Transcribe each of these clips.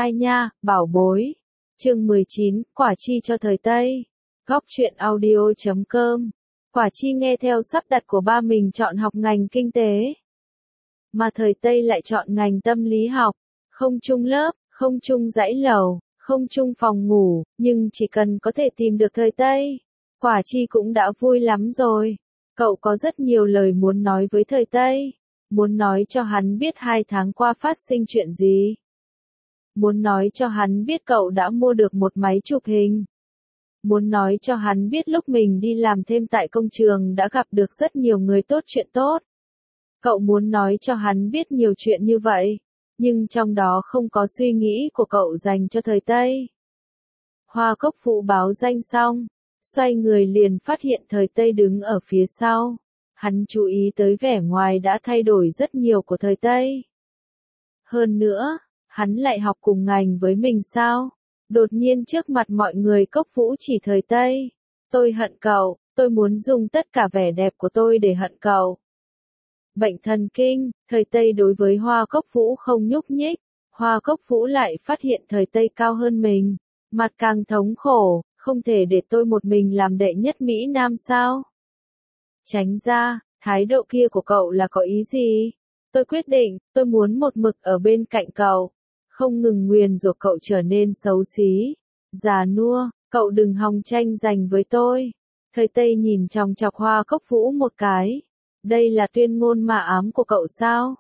Ai nha, bảo bối. Chương 19, quả chi cho thời Tây. Góc truyện audio.com. Quả chi nghe theo sắp đặt của ba mình chọn học ngành kinh tế. Mà thời Tây lại chọn ngành tâm lý học. Không chung lớp, không chung dãy lầu, không chung phòng ngủ, nhưng chỉ cần có thể tìm được thời Tây. Quả chi cũng đã vui lắm rồi. Cậu có rất nhiều lời muốn nói với thời Tây. Muốn nói cho hắn biết 2 tháng qua phát sinh chuyện gì. Muốn nói cho hắn biết cậu đã mua được một máy chụp hình. Muốn nói cho hắn biết lúc mình đi làm thêm tại công trường đã gặp được rất nhiều người tốt chuyện tốt. Cậu muốn nói cho hắn biết nhiều chuyện như vậy, nhưng trong đó không có suy nghĩ của cậu dành cho thời Tây. Hoa Cốc Vũ báo danh xong, xoay người liền phát hiện thời Tây đứng ở phía sau. Hắn chú ý tới vẻ ngoài đã thay đổi rất nhiều của thời Tây. Hơn nữa, hắn lại học cùng ngành với mình sao? Đột nhiên trước mặt mọi người Cốc Vũ chỉ thời Tây. Tôi hận cậu, tôi muốn dùng tất cả vẻ đẹp của tôi để hận cậu. Bệnh thần kinh, thời Tây đối với Hoa Cốc Vũ không nhúc nhích. Hoa Cốc Vũ lại phát hiện thời Tây cao hơn mình. Mặt càng thống khổ, không thể để tôi một mình làm đệ nhất Mỹ Nam sao? Tránh ra, thái độ kia của cậu là có ý gì? Tôi quyết định, tôi muốn một mực ở bên cạnh cậu. Không ngừng nguyền rủa cậu trở nên xấu xí. Già nua, cậu đừng hòng tranh giành với tôi. Thời Tây nhìn chòng chọc Hoa Cốc Vũ một cái. Đây là tuyên ngôn mà ám của cậu sao?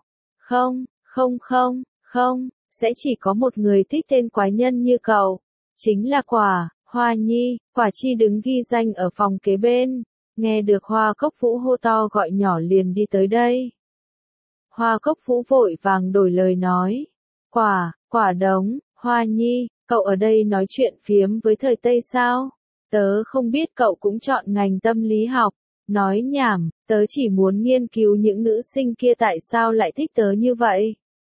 Không, sẽ chỉ có một người thích tên quái nhân như cậu. Chính là Hoa Nhi. Quả chi đứng ghi danh ở phòng kế bên. Nghe được Hoa Cốc Vũ hô to gọi nhỏ liền đi tới đây. Hoa Cốc Vũ vội vàng đổi lời nói. Quả đống, Hoa Nhi, cậu ở đây nói chuyện phiếm với thời Tây sao? Tớ không biết cậu cũng chọn ngành tâm lý học. Nói nhảm, tớ chỉ muốn nghiên cứu những nữ sinh kia tại sao lại thích tớ như vậy.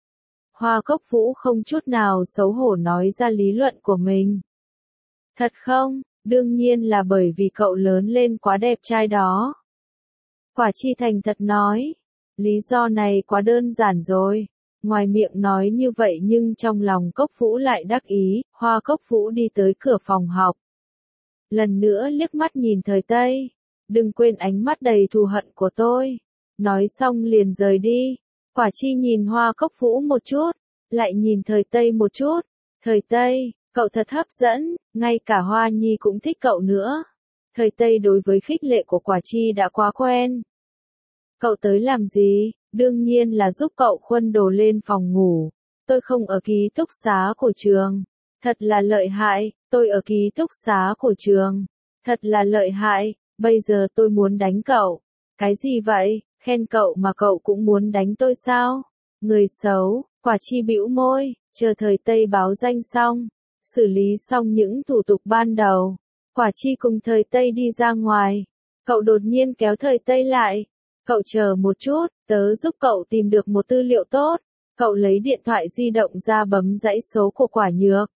Hoa Cốc Vũ không chút nào xấu hổ nói ra lý luận của mình. Thật không? Đương nhiên là bởi vì cậu lớn lên quá đẹp trai đó. Quả chi thành thật nói. Lý do này quá đơn giản rồi. Ngoài miệng nói như vậy nhưng trong lòng Cốc Vũ lại đắc ý. Hoa Cốc Vũ đi tới cửa phòng học. Lần nữa liếc mắt nhìn thời Tây. Đừng quên ánh mắt đầy thù hận của tôi. Nói xong liền rời đi. Quả chi nhìn Hoa Cốc Vũ một chút. Lại nhìn thời Tây một chút. Thời Tây, cậu thật hấp dẫn, ngay cả Hoa Nhi cũng thích cậu nữa. Thời Tây đối với khích lệ của Quả chi đã quá quen. Cậu tới làm gì? Đương nhiên là giúp cậu khuân đồ lên phòng ngủ. Tôi không ở ký túc xá của trường. Thật là lợi hại, tôi ở ký túc xá của trường. Thật là lợi hại, bây giờ tôi muốn đánh cậu. Cái gì vậy? Khen cậu mà cậu cũng muốn đánh tôi sao? Người xấu. Quả chi bĩu môi, chờ thời Tây báo danh xong, xử lý xong những thủ tục ban đầu. Quả chi cùng thời Tây đi ra ngoài. Cậu đột nhiên kéo thời Tây lại. Cậu chờ một chút, tớ giúp cậu tìm được một tư liệu tốt. Cậu lấy điện thoại di động ra bấm dãy số của Quả Nhược.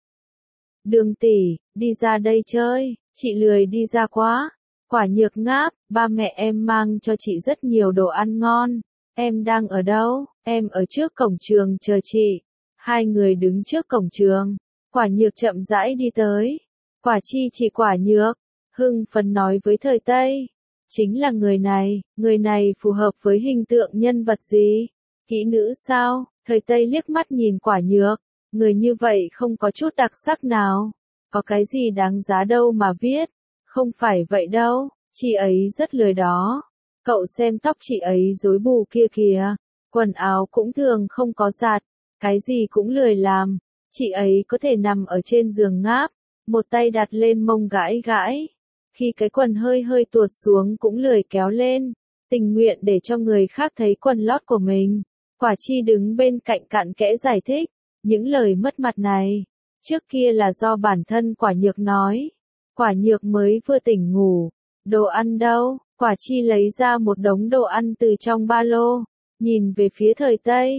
Đường tỷ, đi ra đây chơi, chị lười đi ra quá. Quả Nhược ngáp, ba mẹ em mang cho chị rất nhiều đồ ăn ngon. Em đang ở đâu? Em ở trước cổng trường chờ chị. Hai người đứng trước cổng trường. Quả Nhược chậm rãi đi tới. Quả chi chỉ Quả Nhược. Hưng phấn nói với thời Tây. Chính là người này phù hợp với hình tượng nhân vật gì? Kỹ nữ sao? Thời Tây liếc mắt nhìn Quả Nhược. Người như vậy không có chút đặc sắc nào. Có cái gì đáng giá đâu mà viết. Không phải vậy đâu, chị ấy rất lười đó. Cậu xem tóc chị ấy rối bù kia kìa. Quần áo cũng thường không có giặt. Cái gì cũng lười làm. Chị ấy có thể nằm ở trên giường ngáp. Một tay đặt lên mông gãi gãi. Khi cái quần hơi hơi tuột xuống cũng lười kéo lên. Tình nguyện để cho người khác thấy quần lót của mình. Quả chi đứng bên cạnh cặn kẽ giải thích. Những lời mất mặt này. Trước kia là do bản thân Quả Nhược nói. Quả Nhược mới vừa tỉnh ngủ. Đồ ăn đâu? Quả chi lấy ra một đống đồ ăn từ trong ba lô. Nhìn về phía thời Tây.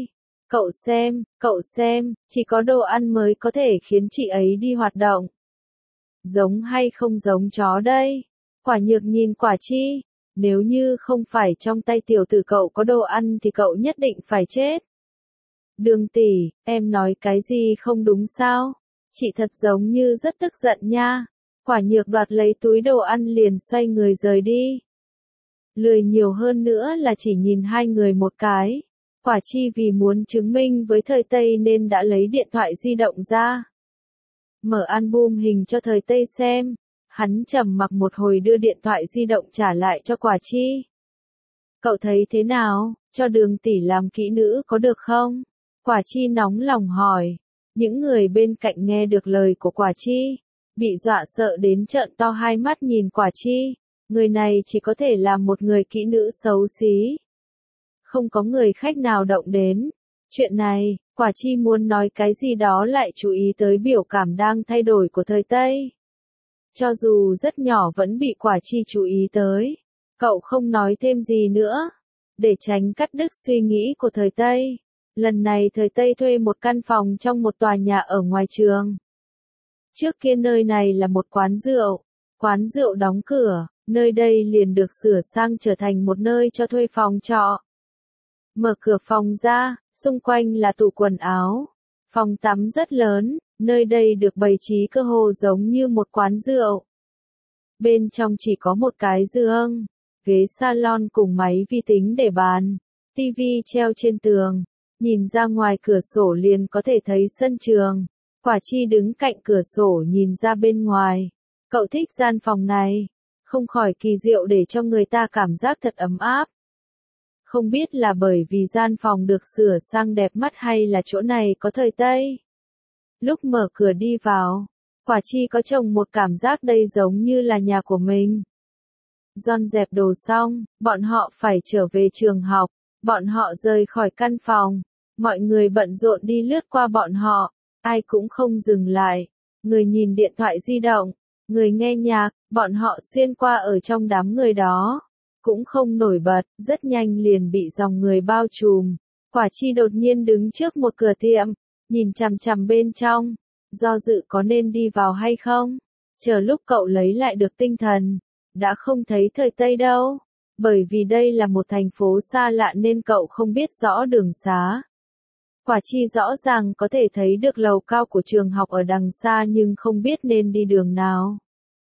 Cậu xem, chỉ có đồ ăn mới có thể khiến chị ấy đi hoạt động. Giống hay không giống chó đây? Quả Nhược nhìn Quả chi. Nếu như không phải trong tay tiểu tử cậu có đồ ăn thì cậu nhất định phải chết. Đường tỷ, em nói cái gì không đúng sao? Chị thật giống như rất tức giận nha. Quả nhược đoạt lấy túi đồ ăn liền xoay người rời đi. Lười nhiều hơn nữa là chỉ nhìn hai người một cái. Quả chi vì muốn chứng minh với thời Tây nên đã lấy điện thoại di động ra. Mở album hình cho thời Tây xem. Hắn trầm mặc một hồi đưa điện thoại di động trả lại cho quả chi. Cậu thấy thế nào, cho đường tỷ làm kỹ nữ có được không? Quả chi nóng lòng hỏi. Những người bên cạnh nghe được lời của quả chi. Bị dọa sợ đến trợn to hai mắt nhìn quả chi. Người này chỉ có thể làm một người kỹ nữ xấu xí. Không có người khách nào động đến. Chuyện này, quả chi muốn nói cái gì đó lại chú ý tới biểu cảm đang thay đổi của thời Tây. Cho dù rất nhỏ vẫn bị quả chi chú ý tới. Cậu không nói thêm gì nữa. Để tránh cắt đứt suy nghĩ của thời Tây. Lần này thời Tây thuê một căn phòng trong một tòa nhà ở ngoài trường. Trước kia nơi này là một quán rượu. Quán rượu đóng cửa, nơi đây liền được sửa sang trở thành một nơi cho thuê phòng trọ. Mở cửa phòng ra, xung quanh là tủ quần áo. Phòng tắm rất lớn, nơi đây được bày trí cơ hồ giống như một quán rượu. Bên trong chỉ có một cái giường, ghế salon cùng máy vi tính để bàn, tivi treo trên tường. Nhìn ra ngoài cửa sổ liền có thể thấy sân trường. Quả chi đứng cạnh cửa sổ nhìn ra bên ngoài. Cậu thích gian phòng này. Không khỏi kỳ diệu để cho người ta cảm giác thật ấm áp. Không biết là bởi vì gian phòng được sửa sang đẹp mắt hay là chỗ này có thời Tây. Lúc mở cửa đi vào, quả chi có trông một cảm giác đây giống như là nhà của mình. Dọn dẹp đồ xong, bọn họ phải trở về trường học. Bọn họ rời khỏi căn phòng. Mọi người bận rộn đi lướt qua bọn họ. Ai cũng không dừng lại. Người nhìn điện thoại di động. Người nghe nhạc. Bọn họ xuyên qua ở trong đám người đó. Cũng không nổi bật. Rất nhanh liền bị dòng người bao trùm. Quả chi đột nhiên đứng trước một cửa tiệm. Nhìn chằm chằm bên trong. Do dự có nên đi vào hay không. Chờ lúc cậu lấy lại được tinh thần. Đã không thấy thời Tây đâu. Bởi vì đây là một thành phố xa lạ nên cậu không biết rõ đường xá. Quả chi rõ ràng có thể thấy được lầu cao của trường học ở đằng xa nhưng không biết nên đi đường nào.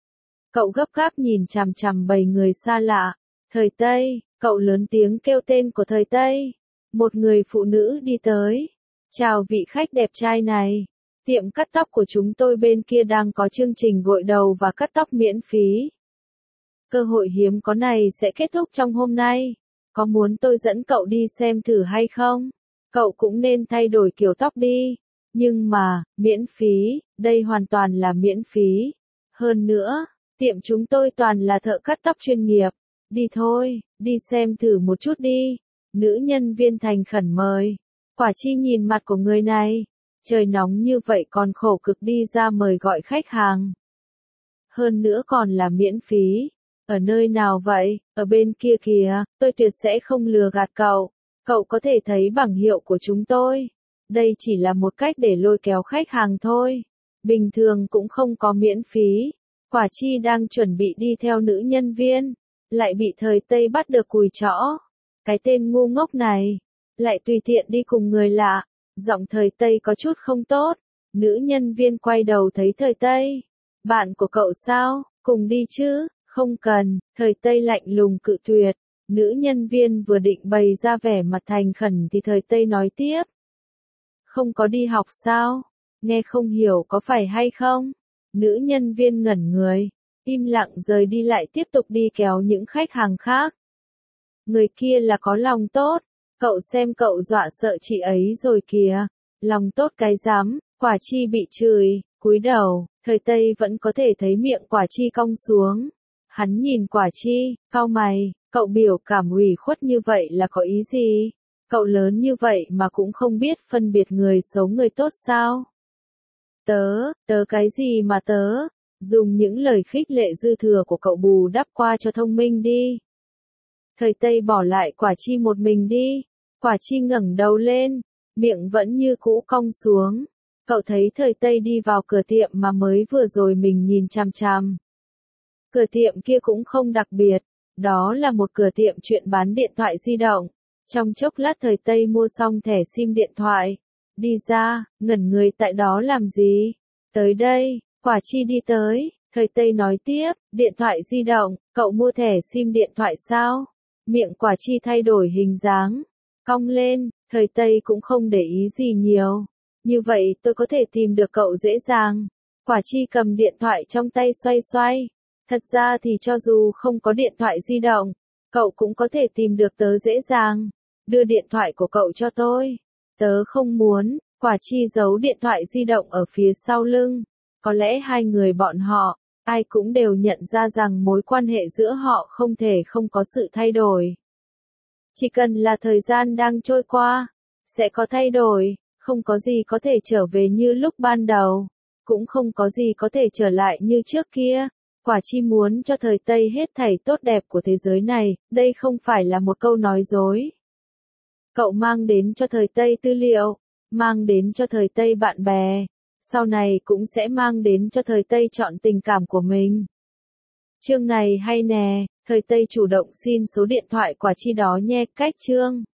Cậu gấp gáp nhìn chằm chằm bầy người xa lạ. Thời Tây, cậu lớn tiếng kêu tên của thời Tây. Một người phụ nữ đi tới. Chào vị khách đẹp trai này. Tiệm cắt tóc của chúng tôi bên kia đang có chương trình gội đầu và cắt tóc miễn phí. Cơ hội hiếm có này sẽ kết thúc trong hôm nay. Có muốn tôi dẫn cậu đi xem thử hay không? Cậu cũng nên thay đổi kiểu tóc đi. Nhưng mà, miễn phí, đây hoàn toàn là miễn phí. Hơn nữa, tiệm chúng tôi toàn là thợ cắt tóc chuyên nghiệp. Đi thôi, đi xem thử một chút đi. Nữ nhân viên thành khẩn mời. Quả chi nhìn mặt của người này. Trời nóng như vậy còn khổ cực đi ra mời gọi khách hàng. Hơn nữa còn là miễn phí. Ở nơi nào vậy? Ở bên kia kìa, tôi tuyệt sẽ không lừa gạt cậu. Cậu có thể thấy bảng hiệu của chúng tôi. Đây chỉ là một cách để lôi kéo khách hàng thôi. Bình thường cũng không có miễn phí. Quả chi đang chuẩn bị đi theo nữ nhân viên. Lại bị thời Tây bắt được cùi chõ. Cái tên ngu ngốc này. Lại tùy tiện đi cùng người lạ. Giọng thời Tây có chút không tốt. Nữ nhân viên quay đầu thấy thời Tây. Bạn của cậu sao? Cùng đi chứ? Không cần, thời Tây lạnh lùng cự tuyệt. Nữ nhân viên vừa định bày ra vẻ mặt thành khẩn thì thời Tây nói tiếp. Không có đi học sao? Nghe không hiểu có phải hay không? Nữ nhân viên ngẩn người, im lặng rời đi lại tiếp tục đi kéo những khách hàng khác. Người kia là có lòng tốt, cậu xem cậu dọa sợ chị ấy rồi kìa. Lòng tốt cái dám, quả chi bị chửi, cúi đầu, thời Tây vẫn có thể thấy miệng quả chi cong xuống. Hắn nhìn quả chi, cau mày, cậu biểu cảm ủy khuất như vậy là có ý gì? Cậu lớn như vậy mà cũng không biết phân biệt người xấu người tốt sao? Tớ cái gì mà tớ? Dùng những lời khích lệ dư thừa của cậu bù đắp qua cho thông minh đi. Thời Tây bỏ lại quả chi một mình đi. Quả chi ngẩng đầu lên, miệng vẫn như cũ cong xuống. Cậu thấy thời Tây đi vào cửa tiệm mà mới vừa rồi mình nhìn chằm chằm. Cửa tiệm kia cũng không đặc biệt, đó là một cửa tiệm chuyên bán điện thoại di động. Trong chốc lát thời Tây mua xong thẻ sim điện thoại. Đi ra, ngẩn người tại đó làm gì? Tới đây, Quả Chi đi tới, thời Tây nói tiếp, điện thoại di động, cậu mua thẻ sim điện thoại sao? Miệng Quả Chi thay đổi hình dáng, cong lên, thời Tây cũng không để ý gì nhiều. Như vậy tôi có thể tìm được cậu dễ dàng. Quả Chi cầm điện thoại trong tay xoay xoay. Thật ra thì cho dù không có điện thoại di động, cậu cũng có thể tìm được tớ dễ dàng. Đưa điện thoại của cậu cho tôi. Tớ không muốn. Quả Chi giấu điện thoại di động ở phía sau lưng. Có lẽ hai người bọn họ, ai cũng đều nhận ra rằng mối quan hệ giữa họ không thể không có sự thay đổi. Chỉ cần là thời gian đang trôi qua, sẽ có thay đổi, không có gì có thể trở về như lúc ban đầu, cũng không có gì có thể trở lại như trước kia. Quả Chi muốn cho thời Tây hết thảy tốt đẹp của thế giới này, đây không phải là một câu nói dối. Cậu mang đến cho thời Tây tư liệu, mang đến cho thời Tây bạn bè, sau này cũng sẽ mang đến cho thời Tây chọn tình cảm của mình. Chương này hay nè, thời Tây chủ động xin số điện thoại Quả Chi đó nhé, cách chương.